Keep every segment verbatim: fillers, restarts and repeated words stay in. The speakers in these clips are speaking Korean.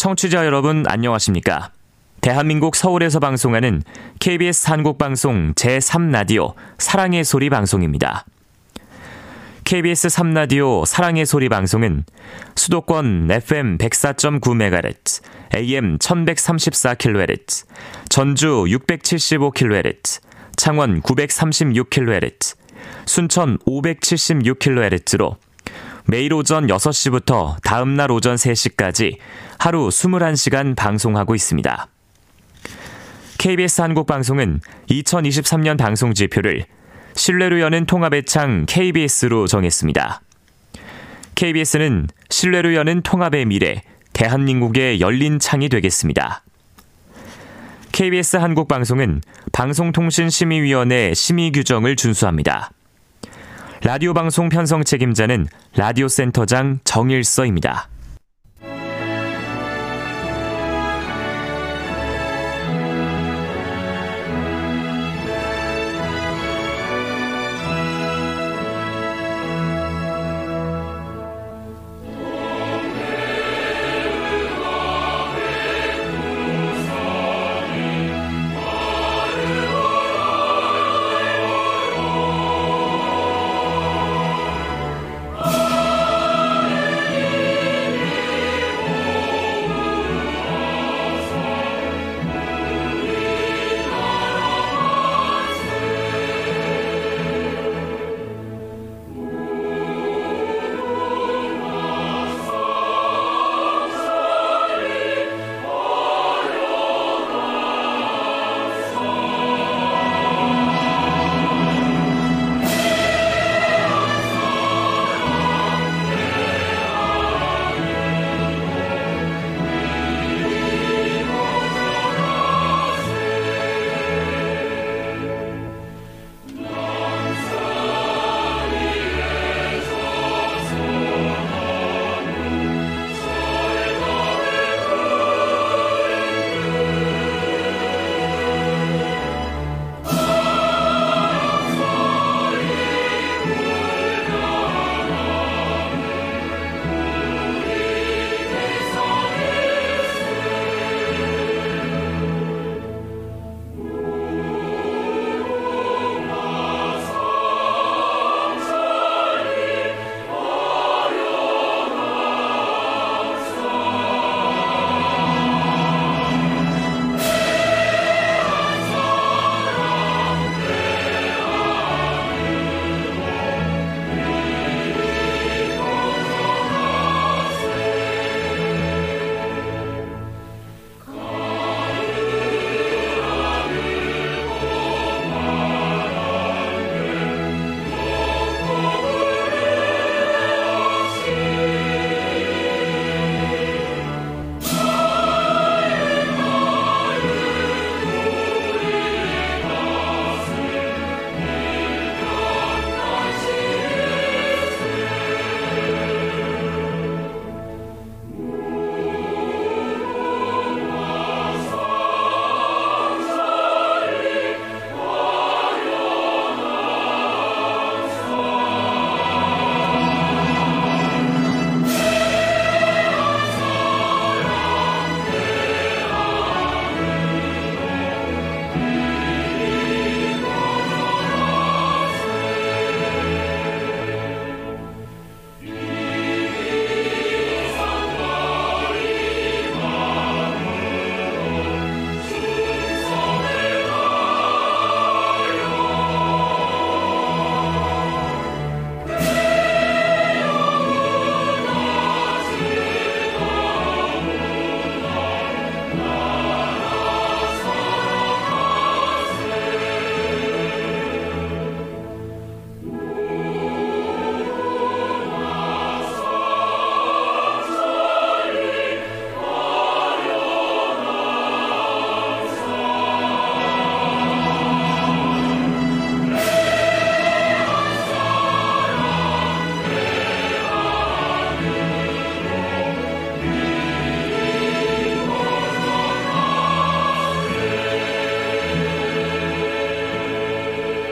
청취자 여러분 안녕하십니까? 대한민국 서울에서 방송하는 케이비에스 한국방송 제삼 라디오 사랑의 소리 방송입니다. 케이비에스 삼 라디오 사랑의 소리 방송은 수도권 에프엠 백사 점 구 메가헤르츠, 에이엠 천백삼십사 킬로헤르츠, 전주 육백칠십오 킬로헤르츠, 창원 구백삼십육 킬로헤르츠, 순천 오백칠십육 킬로헤르츠로 매일 오전 여섯 시부터 다음날 오전 세 시까지 하루 이십일 시간 방송하고 있습니다. 케이비에스 한국방송은 이천이십삼 년 방송지표를 신뢰로 여는 통합의 창 케이비에스로 정했습니다. 케이비에스는 신뢰로 여는 통합의 미래, 대한민국의 열린 창이 되겠습니다. 케이비에스 한국방송은 방송통신심의위원회 심의 규정을 준수합니다. 라디오 방송 편성 책임자는 라디오센터장 정일서입니다.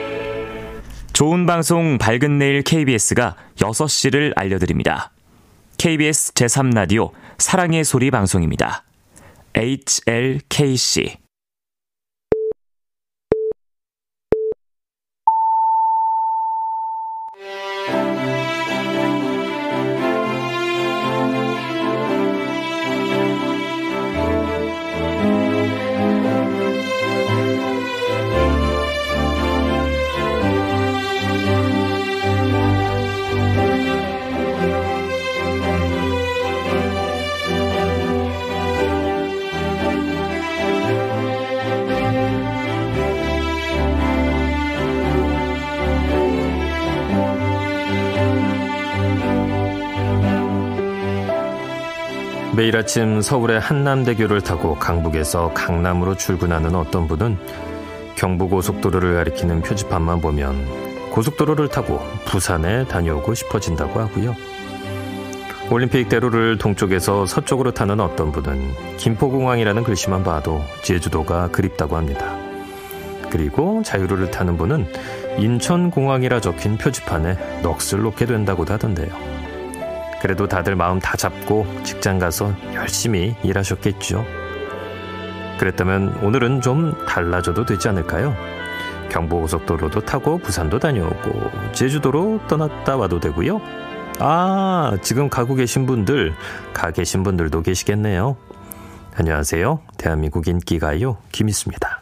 좋은 방송 밝은 내일 케이비에스가 여섯 시를 알려드립니다. 케이비에스 제삼 라디오 사랑의 소리 방송입니다. 에이치엘케이씨. 매일 아침 서울의 한남대교를 타고 강북에서 강남으로 출근하는 어떤 분은 경부고속도로를 가리키는 표지판만 보면 고속도로를 타고 부산에 다녀오고 싶어진다고 하고요. 올림픽대로를 동쪽에서 서쪽으로 타는 어떤 분은 김포공항이라는 글씨만 봐도 제주도가 그립다고 합니다. 그리고 자유로를 타는 분은 인천공항이라 적힌 표지판에 넋을 놓게 된다고도 하던데요. 그래도 다들 마음 다 잡고 직장 가서 열심히 일하셨겠죠. 그랬다면 오늘은 좀 달라져도 되지 않을까요? 경부고속도로도 타고 부산도 다녀오고 제주도로 떠났다 와도 되고요. 아, 지금 가고 계신 분들, 가 계신 분들도 계시겠네요. 안녕하세요. 대한민국 인기가요 김희수입니다.